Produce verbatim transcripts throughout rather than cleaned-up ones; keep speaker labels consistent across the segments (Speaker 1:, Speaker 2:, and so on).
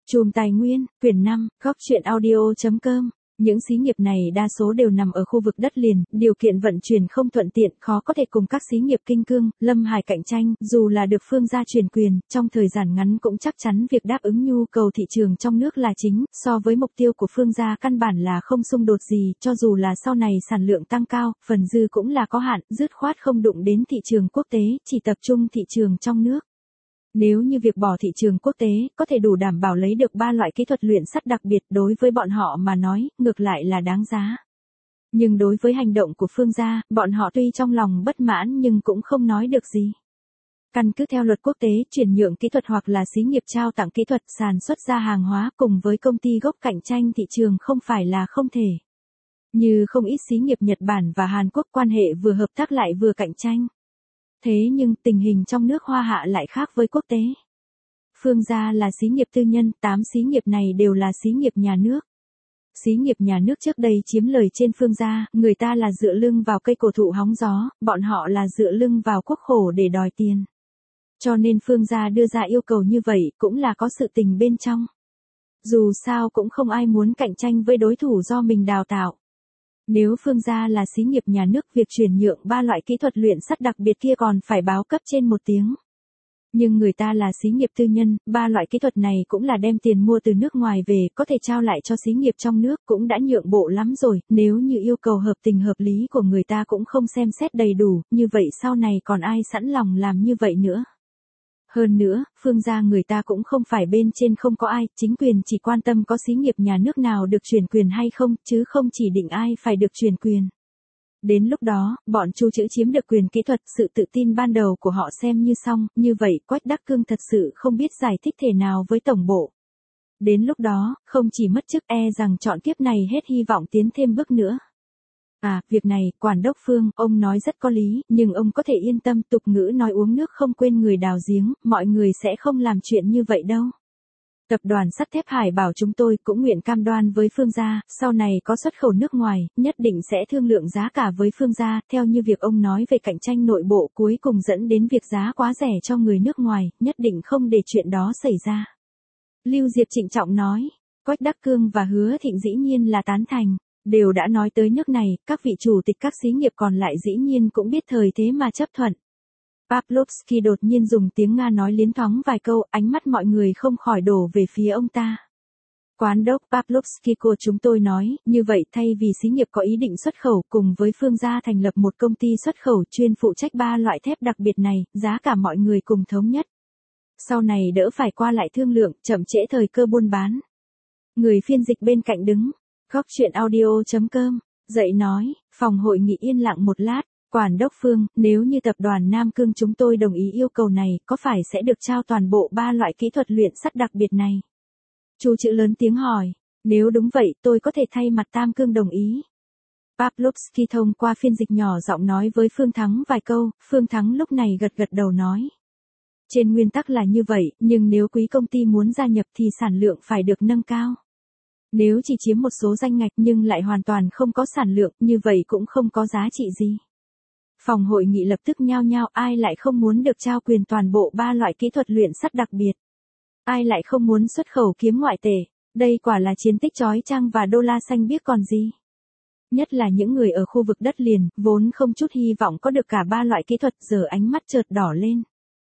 Speaker 1: Chùm Tài Nguyên, quyển năm, góc truyện audio chấm com. Những xí nghiệp này đa số đều nằm ở khu vực đất liền, điều kiện vận chuyển không thuận tiện, khó có thể cùng các xí nghiệp Kinh Cương, Lâm Hải cạnh tranh, dù là được Phương gia truyền quyền, trong thời gian ngắn cũng chắc chắn việc đáp ứng nhu cầu thị trường trong nước là chính, so với mục tiêu của Phương gia căn bản là không xung đột gì, cho dù là sau này sản lượng tăng cao, phần dư cũng là có hạn, dứt khoát không đụng đến thị trường quốc tế, chỉ tập trung thị trường trong nước. Nếu như việc bỏ thị trường quốc tế có thể đủ đảm bảo lấy được ba loại kỹ thuật luyện sắt đặc biệt đối với bọn họ mà nói, ngược lại là đáng giá. Nhưng đối với hành động của Phương gia, bọn họ tuy trong lòng bất mãn nhưng cũng không nói được gì. Căn cứ theo luật quốc tế, chuyển nhượng kỹ thuật hoặc là xí nghiệp trao tặng kỹ thuật sản xuất ra hàng hóa cùng với công ty gốc cạnh tranh thị trường không phải là không thể. Như không ít xí nghiệp Nhật Bản và Hàn Quốc quan hệ vừa hợp tác lại vừa cạnh tranh. Thế nhưng tình hình trong nước Hoa Hạ lại khác với quốc tế. Phương gia là xí nghiệp tư nhân, tám xí nghiệp này đều là xí nghiệp nhà nước. Xí nghiệp nhà nước trước đây chiếm lời trên Phương gia, người ta là dựa lưng vào cây cổ thụ hóng gió, bọn họ là dựa lưng vào quốc khổ để đòi tiền. Cho nên Phương gia đưa ra yêu cầu như vậy cũng là có sự tình bên trong. Dù sao cũng không ai muốn cạnh tranh với đối thủ do mình đào tạo. Nếu Phương gia là xí nghiệp nhà nước, việc chuyển nhượng ba loại kỹ thuật luyện sắt đặc biệt kia còn phải báo cấp trên một tiếng. Nhưng người ta là xí nghiệp tư nhân, ba loại kỹ thuật này cũng là đem tiền mua từ nước ngoài về, có thể trao lại cho xí nghiệp trong nước cũng đã nhượng bộ lắm rồi, nếu như yêu cầu hợp tình hợp lý của người ta cũng không xem xét đầy đủ, như vậy sau này còn ai sẵn lòng làm như vậy nữa. Hơn nữa, Phương gia người ta cũng không phải bên trên không có ai, chính quyền chỉ quan tâm có xí nghiệp nhà nước nào được chuyển quyền hay không, chứ không chỉ định ai phải được chuyển quyền. Đến lúc đó, bọn Chu Trữ chiếm được quyền kỹ thuật, sự tự tin ban đầu của họ xem như xong, như vậy Quách Đắc Cương thật sự không biết giải thích thế nào với tổng bộ. Đến lúc đó, không chỉ mất chức e rằng chọn kiếp này hết hy vọng tiến thêm bước nữa. À, việc này, Quản đốc Phương, ông nói rất có lý, nhưng ông có thể yên tâm, tục ngữ nói uống nước không quên người đào giếng, mọi người sẽ không làm chuyện như vậy đâu. Tập đoàn sắt thép Hải Bảo chúng tôi cũng nguyện cam đoan với Phương gia, sau này có xuất khẩu nước ngoài, nhất định sẽ thương lượng giá cả với Phương gia, theo như việc ông nói về cạnh tranh nội bộ cuối cùng dẫn đến việc giá quá rẻ cho người nước ngoài, nhất định không để chuyện đó xảy ra. Lưu Diệp trịnh trọng nói, Quách Đắc Cương và Hứa Thịnh dĩ nhiên là tán thành. Đều đã nói tới nước này, các vị chủ tịch các xí nghiệp còn lại dĩ nhiên cũng biết thời thế mà chấp thuận. Pavlovsky đột nhiên dùng tiếng Nga nói liến thoáng vài câu, ánh mắt mọi người không khỏi đổ về phía ông ta. Quán đốc Pavlovsky của chúng tôi nói, như vậy thay vì xí nghiệp có ý định xuất khẩu cùng với Phương gia thành lập một công ty xuất khẩu chuyên phụ trách ba loại thép đặc biệt này, giá cả mọi người cùng thống nhất. Sau này đỡ phải qua lại thương lượng, chậm trễ thời cơ buôn bán. Người phiên dịch bên cạnh đứng. Góc truyện audio chấm com, dậy nói, phòng hội nghị yên lặng một lát, Quản đốc Phương, nếu như tập đoàn Nam Cương chúng tôi đồng ý yêu cầu này, có phải sẽ được trao toàn bộ ba loại kỹ thuật luyện sắt đặc biệt này? Chu Trữ lớn tiếng hỏi, nếu đúng vậy tôi có thể thay mặt Tam Cương đồng ý. Pavlovsky thông qua phiên dịch nhỏ giọng nói với Phương Thắng vài câu, Phương Thắng lúc này gật gật đầu nói. Trên nguyên tắc là như vậy, nhưng nếu quý công ty muốn gia nhập thì sản lượng phải được nâng cao. Nếu chỉ chiếm một số danh ngạch nhưng lại hoàn toàn không có sản lượng, như vậy cũng không có giá trị gì. Phòng hội nghị lập tức nhao nhao, ai lại không muốn được trao quyền toàn bộ ba loại kỹ thuật luyện sắt đặc biệt. Ai lại không muốn xuất khẩu kiếm ngoại tệ, đây quả là chiến tích chói chang và đô la xanh biếc còn gì. Nhất là những người ở khu vực đất liền, vốn không chút hy vọng có được cả ba loại kỹ thuật, giờ ánh mắt chợt đỏ lên.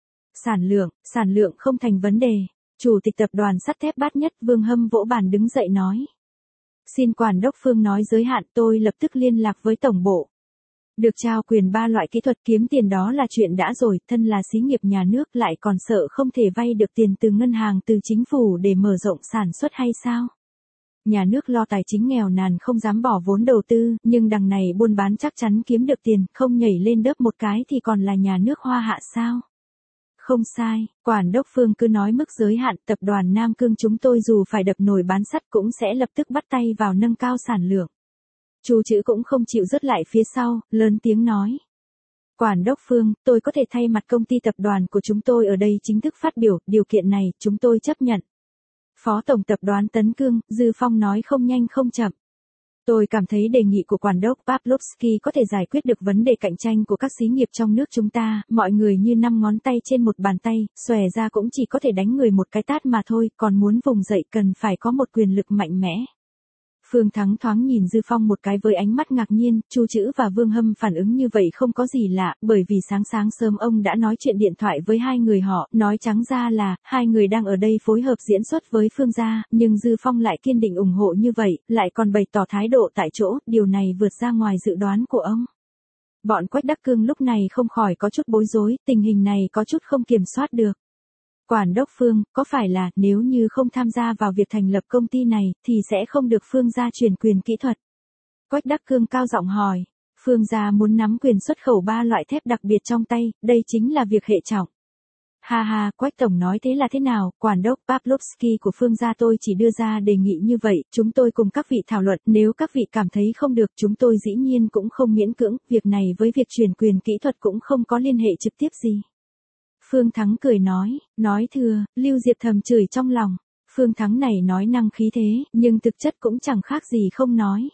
Speaker 1: Sản lượng, sản lượng không thành vấn đề. Chủ tịch tập đoàn sắt thép Bát Nhất Vương Hâm vỗ bàn đứng dậy nói. Xin Quản đốc Phương nói giới hạn, tôi lập tức liên lạc với tổng bộ. Được trao quyền ba loại kỹ thuật kiếm tiền đó là chuyện đã rồi, thân là xí nghiệp nhà nước lại còn sợ không thể vay được tiền từ ngân hàng từ chính phủ để mở rộng sản xuất hay sao? Nhà nước lo tài chính nghèo nàn không dám bỏ vốn đầu tư, nhưng đằng này buôn bán chắc chắn kiếm được tiền, không nhảy lên đớp một cái thì còn là nhà nước Hoa Hạ sao? Không sai, Quản đốc Phương cứ nói mức giới hạn, tập đoàn Nam Cương chúng tôi dù phải đập nồi bán sắt cũng sẽ lập tức bắt tay vào nâng cao sản lượng. Chu Trữ cũng không chịu dứt lại phía sau, lớn tiếng nói. Quản đốc Phương, tôi có thể thay mặt công ty tập đoàn của chúng tôi ở đây chính thức phát biểu, điều kiện này chúng tôi chấp nhận. Phó Tổng tập đoàn Tấn Cương, Dư Phong nói không nhanh không chậm. Tôi cảm thấy đề nghị của Quản đốc Pavlovsky có thể giải quyết được vấn đề cạnh tranh của các xí nghiệp trong nước chúng ta, mọi người như năm ngón tay trên một bàn tay, xòe ra cũng chỉ có thể đánh người một cái tát mà thôi, còn muốn vùng dậy cần phải có một quyền lực mạnh mẽ. Phương Thắng thoáng nhìn Dư Phong một cái với ánh mắt ngạc nhiên, Chu Trữ và Vương Hâm phản ứng như vậy không có gì lạ, bởi vì sáng sáng sớm ông đã nói chuyện điện thoại với hai người họ, nói trắng ra là, hai người đang ở đây phối hợp diễn xuất với Phương gia, nhưng Dư Phong lại kiên định ủng hộ như vậy, lại còn bày tỏ thái độ tại chỗ, điều này vượt ra ngoài dự đoán của ông. Bọn Quách Đắc Cương lúc này không khỏi có chút bối rối, tình hình này có chút không kiểm soát được. Quản đốc Phương, có phải là nếu như không tham gia vào việc thành lập công ty này, thì sẽ không được Phương gia chuyển quyền kỹ thuật? Quách Đắc Cương cao giọng hỏi. Phương gia muốn nắm quyền xuất khẩu ba loại thép đặc biệt trong tay, đây chính là việc hệ trọng. Ha ha, Quách Tổng nói thế là thế nào, Quản đốc Pavlovsky của Phương gia tôi chỉ đưa ra đề nghị như vậy, chúng tôi cùng các vị thảo luận, nếu các vị cảm thấy không được chúng tôi dĩ nhiên cũng không miễn cưỡng, việc này với việc chuyển quyền kỹ thuật cũng không có liên hệ trực tiếp gì. Phương Thắng cười nói, nói thừa, Lưu Diệp thầm chửi trong lòng. Phương Thắng này nói năng khí thế, nhưng thực chất cũng chẳng khác gì không nói.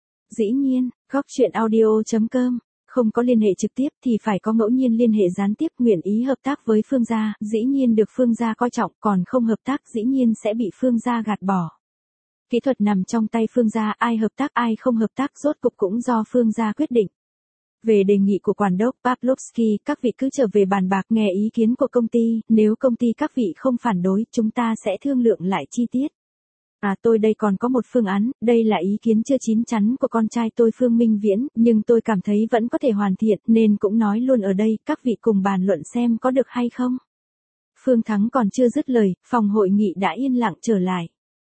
Speaker 1: Dĩ nhiên, góc truyện audio chấm com, không có liên hệ trực tiếp thì phải có ngẫu nhiên liên hệ gián tiếp, nguyện ý hợp tác với Phương gia, dĩ nhiên được Phương gia coi trọng, còn không hợp tác dĩ nhiên sẽ bị Phương gia gạt bỏ. Kỹ thuật nằm trong tay Phương gia, ai hợp tác ai không hợp tác rốt cục cũng do Phương gia quyết định. Về đề nghị của Quản đốc Pavlovsky, các vị cứ trở về bàn bạc nghe ý kiến của công ty, nếu công ty các vị không phản đối, chúng ta sẽ thương lượng lại chi tiết. À tôi đây còn có một phương án, đây là ý kiến chưa chín chắn của con trai tôi Phương Minh Viễn, nhưng tôi cảm thấy vẫn có thể hoàn thiện, nên cũng nói luôn ở đây, các vị cùng bàn luận xem có được hay không. Phương Thắng còn chưa dứt lời, phòng hội nghị đã yên lặng trở lại.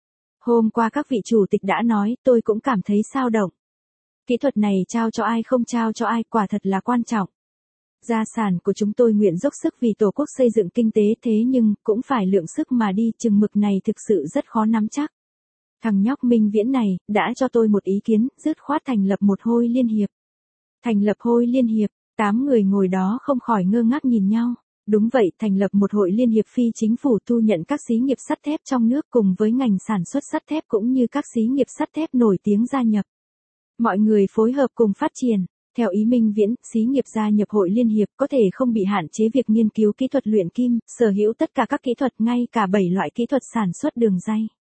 Speaker 1: Hôm qua các vị chủ tịch đã nói, tôi cũng cảm thấy sao động. Kỹ thuật này trao cho ai không trao cho ai quả thật là quan trọng. Gia sản của chúng tôi nguyện dốc sức vì Tổ quốc xây dựng kinh tế, thế nhưng cũng phải lượng sức mà đi, chừng mực này thực sự rất khó nắm chắc. Thằng nhóc Minh Viễn này đã cho tôi một ý kiến, dứt khoát thành lập một hội liên hiệp. Thành lập hội liên hiệp, tám người ngồi đó không khỏi ngơ ngác nhìn nhau. Đúng vậy, thành lập một hội liên hiệp phi chính phủ thu nhận các xí nghiệp sắt thép trong nước cùng với ngành sản xuất sắt thép cũng như các xí nghiệp sắt thép nổi tiếng gia nhập. Mọi người phối hợp cùng phát triển. Theo ý Minh Viễn, xí nghiệp gia nhập hội liên hiệp có thể không bị hạn chế việc nghiên cứu kỹ thuật luyện kim, sở hữu tất cả các kỹ thuật, ngay cả bảy loại kỹ thuật sản xuất đường ray.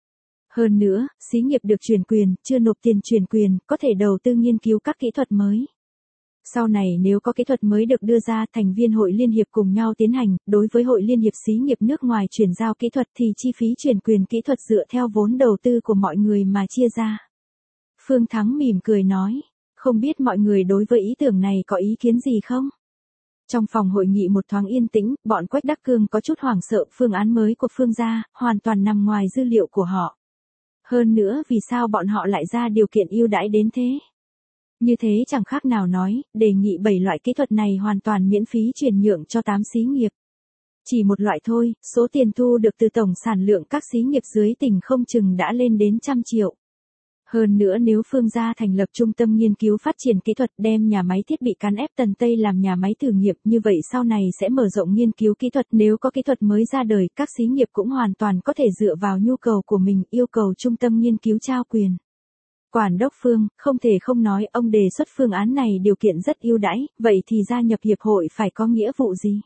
Speaker 1: Hơn nữa, xí nghiệp được chuyển quyền, chưa nộp tiền chuyển quyền, có thể đầu tư nghiên cứu các kỹ thuật mới. Sau này nếu có kỹ thuật mới được đưa ra, thành viên hội liên hiệp cùng nhau tiến hành, đối với hội liên hiệp xí nghiệp nước ngoài chuyển giao kỹ thuật thì chi phí chuyển quyền kỹ thuật dựa theo vốn đầu tư của mọi người mà chia ra. Phương Thắng mỉm cười nói, không biết mọi người đối với ý tưởng này có ý kiến gì không? Trong phòng hội nghị một thoáng yên tĩnh, bọn Quách Đắc Cương có chút hoảng sợ, phương án mới của Phương gia, hoàn toàn nằm ngoài dữ liệu của họ. Hơn nữa vì sao bọn họ lại ra điều kiện ưu đãi đến thế? Như thế chẳng khác nào nói, đề nghị bảy loại kỹ thuật này hoàn toàn miễn phí chuyển nhượng cho tám xí nghiệp. Chỉ một loại thôi, số tiền thu được từ tổng sản lượng các xí nghiệp dưới tỉnh không chừng đã lên đến trăm triệu. Hơn nữa nếu Phương gia thành lập trung tâm nghiên cứu phát triển kỹ thuật, đem nhà máy thiết bị cán ép Tần Tây làm nhà máy thử nghiệm, như vậy sau này sẽ mở rộng nghiên cứu kỹ thuật, nếu có kỹ thuật mới ra đời, các xí nghiệp cũng hoàn toàn có thể dựa vào nhu cầu của mình, yêu cầu trung tâm nghiên cứu trao quyền. Quản đốc Phương, không thể không nói, ông đề xuất phương án này điều kiện rất ưu đãi, vậy thì gia nhập hiệp hội phải có nghĩa vụ gì?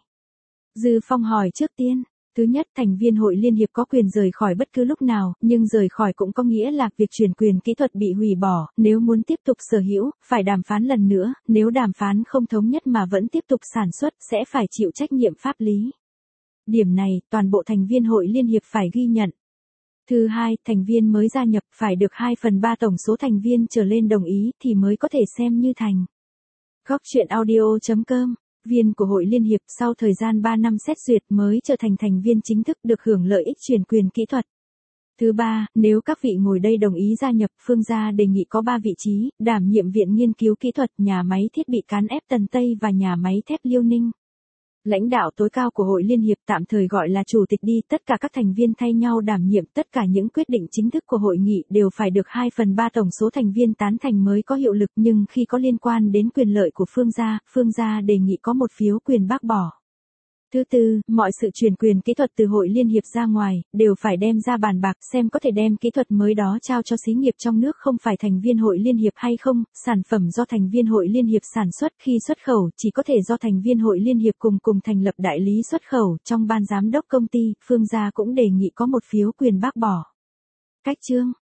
Speaker 1: Dư Phong hỏi trước tiên. Thứ nhất, thành viên hội liên hiệp có quyền rời khỏi bất cứ lúc nào, nhưng rời khỏi cũng có nghĩa là việc chuyển quyền kỹ thuật bị hủy bỏ, nếu muốn tiếp tục sở hữu, phải đàm phán lần nữa, nếu đàm phán không thống nhất mà vẫn tiếp tục sản xuất, sẽ phải chịu trách nhiệm pháp lý. Điểm này, toàn bộ thành viên hội liên hiệp phải ghi nhận. Thứ hai, thành viên mới gia nhập phải được hai phần ba tổng số thành viên trở lên đồng ý thì mới có thể xem như thành. Góc truyện audio chấm com, viên của hội liên hiệp sau thời gian ba năm xét duyệt mới trở thành thành viên chính thức được hưởng lợi ích chuyển quyền kỹ thuật. Thứ ba, nếu các vị ngồi đây đồng ý gia nhập, Phương gia đề nghị có ba vị trí, đảm nhiệm viện nghiên cứu kỹ thuật, nhà máy thiết bị cán ép Tần Tây và nhà máy thép Liêu Ninh. Lãnh đạo tối cao của hội liên hiệp tạm thời gọi là chủ tịch đi, tất cả các thành viên thay nhau đảm nhiệm, tất cả những quyết định chính thức của hội nghị đều phải được hai phần ba tổng số thành viên tán thành mới có hiệu lực, nhưng khi có liên quan đến quyền lợi của Phương gia, Phương gia đề nghị có một phiếu quyền bác bỏ. Thứ tư, mọi sự chuyển quyền kỹ thuật từ hội liên hiệp ra ngoài, đều phải đem ra bàn bạc xem có thể đem kỹ thuật mới đó trao cho xí nghiệp trong nước không phải thành viên hội liên hiệp hay không, sản phẩm do thành viên hội liên hiệp sản xuất khi xuất khẩu chỉ có thể do thành viên hội liên hiệp cùng cùng thành lập đại lý xuất khẩu. Trong ban giám đốc công ty, Phương Gia cũng đề nghị có một phiếu quyền bác bỏ. Cách chương